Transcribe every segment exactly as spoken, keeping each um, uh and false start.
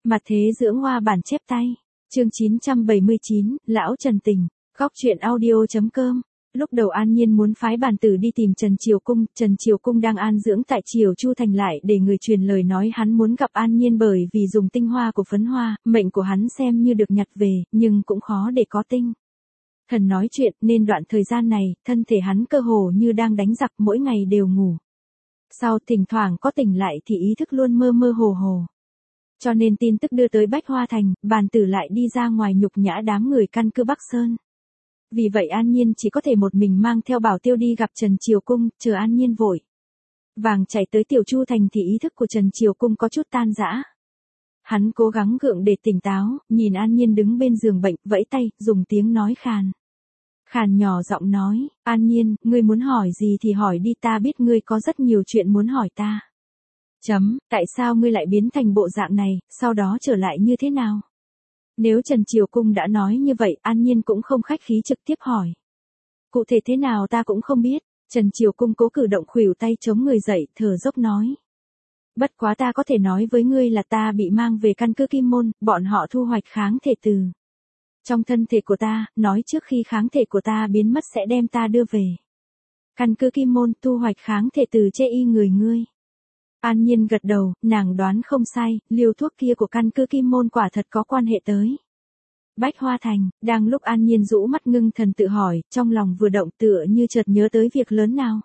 Mặt thế dưỡng hoa bản chép tay. Chương chín trăm bảy mươi chín, Lão Trần Tình. Góc truyện audio chấm com. Lúc đầu An Nhiên muốn phái bàn tử đi tìm Trần Triều Cung, Trần Triều Cung đang an dưỡng tại Triều Chu Thành lại để người truyền lời nói hắn muốn gặp An Nhiên bởi vì dùng tinh hoa của phấn hoa, mệnh của hắn xem như được nhặt về, nhưng cũng khó để có tinh thần nói chuyện, nên đoạn thời gian này, thân thể hắn cơ hồ như đang đánh giặc, mỗi ngày đều ngủ. Sau thỉnh thoảng có tỉnh lại thì ý thức luôn mơ mơ hồ hồ. Cho nên tin tức đưa tới Bách Hoa Thành, bàn tử lại đi ra ngoài nhục nhã đám người căn cứ Bắc Sơn. Vì vậy An Nhiên chỉ có thể một mình mang theo Bảo Tiêu đi gặp Trần Triều Cung, chờ An Nhiên vội vàng chạy tới Tiểu Chu Thành thì ý thức của Trần Triều Cung có chút tan rã. Hắn cố gắng gượng để tỉnh táo, nhìn An Nhiên đứng bên giường bệnh, vẫy tay, dùng tiếng nói khàn khàn nhỏ giọng nói, An Nhiên, ngươi muốn hỏi gì thì hỏi đi, ta biết ngươi có rất nhiều chuyện muốn hỏi ta. Chấm, tại sao ngươi lại biến thành bộ dạng này, sau đó trở lại như thế nào? Nếu Trần Triều Cung đã nói như vậy, An Nhiên cũng không khách khí trực tiếp hỏi. Cụ thể thế nào ta cũng không biết. Trần Triều Cung cố cử động khuỷu tay chống người dậy, thở dốc nói. Bất quá ta có thể nói với ngươi là ta bị mang về căn cứ Kim Môn, bọn họ thu hoạch kháng thể từ trong thân thể của ta, nói trước khi kháng thể của ta biến mất sẽ đem ta đưa về căn cứ Kim Môn, thu hoạch kháng thể từ chê y người ngươi. An Nhiên gật đầu, nàng đoán không sai, liều thuốc kia của căn cứ Kim Môn quả thật có quan hệ tới Bách Hoa Thành. Đang lúc An Nhiên rũ mắt ngưng thần tự hỏi, trong lòng vừa động tựa như chợt nhớ tới việc lớn nào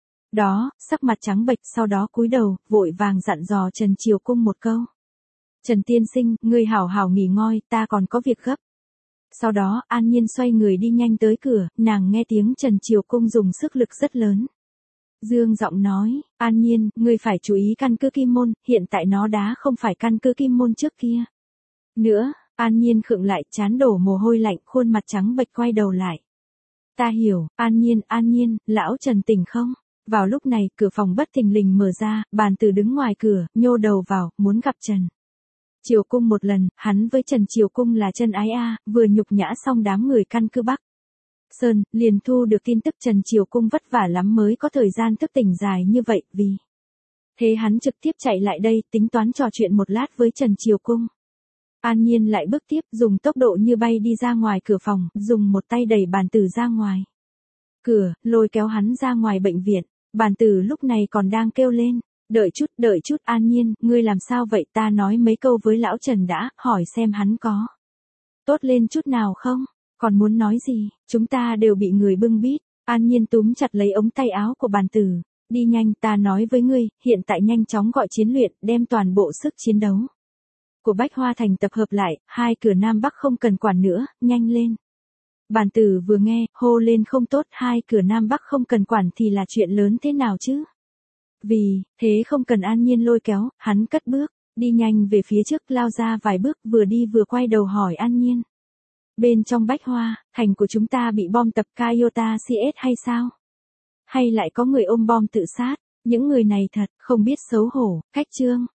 đó, sắc mặt trắng bệch, sau đó cúi đầu, vội vàng dặn dò Trần Triều Cung một câu. Trần tiên sinh, ngươi hảo hảo nghỉ ngơi, ta còn có việc gấp. Sau đó, An Nhiên xoay người đi nhanh tới cửa, nàng nghe tiếng Trần Triều Cung dùng sức lực rất lớn. Dương giọng nói, An Nhiên, ngươi phải chú ý căn cứ Kim Môn, hiện tại nó đã không phải căn cứ Kim Môn trước kia nữa. An Nhiên khựng lại, trán đổ mồ hôi lạnh, khuôn mặt trắng bệch quay đầu lại. Ta hiểu, An Nhiên, An Nhiên, lão Trần tỉnh không? Vào lúc này, cửa phòng bất thình lình mở ra, bàn tử đứng ngoài cửa, nhô đầu vào, muốn gặp Trần Triều Cung một lần. Hắn với Trần Triều Cung là chân ái a, vừa nhục nhã xong đám người căn cứ Bắc Sơn, liền thu được tin tức Trần Triều Cung vất vả lắm mới có thời gian thức tỉnh dài như vậy, vì thế hắn trực tiếp chạy lại đây, tính toán trò chuyện một lát với Trần Triều Cung. An Nhiên lại bước tiếp, dùng tốc độ như bay đi ra ngoài cửa phòng, dùng một tay đẩy bàn tử ra ngoài cửa, lôi kéo hắn ra ngoài bệnh viện. Bàn tử lúc này còn đang kêu lên, đợi chút, đợi chút, An Nhiên, ngươi làm sao vậy, ta nói mấy câu với lão Trần đã, hỏi xem hắn có tốt lên chút nào không, còn muốn nói gì, chúng ta đều bị người bưng bít. An Nhiên túm chặt lấy ống tay áo của bàn tử, đi nhanh, ta nói với ngươi, hiện tại nhanh chóng gọi chiến luyện, đem toàn bộ sức chiến đấu của Bách Hoa Thành tập hợp lại, hai cửa Nam Bắc không cần quản nữa, nhanh lên. Bàn tử vừa nghe, hô lên không tốt, hai cửa Nam Bắc không cần quản thì là chuyện lớn thế nào chứ? Vì thế không cần An Nhiên lôi kéo, hắn cất bước, đi nhanh về phía trước, lao ra vài bước, vừa đi vừa quay đầu hỏi An Nhiên. Bên trong Bách Hoa Thành của chúng ta bị bom tập Kaiota xê ét hay sao? Hay lại có người ôm bom tự sát? Những người này thật không biết xấu hổ, cách trương.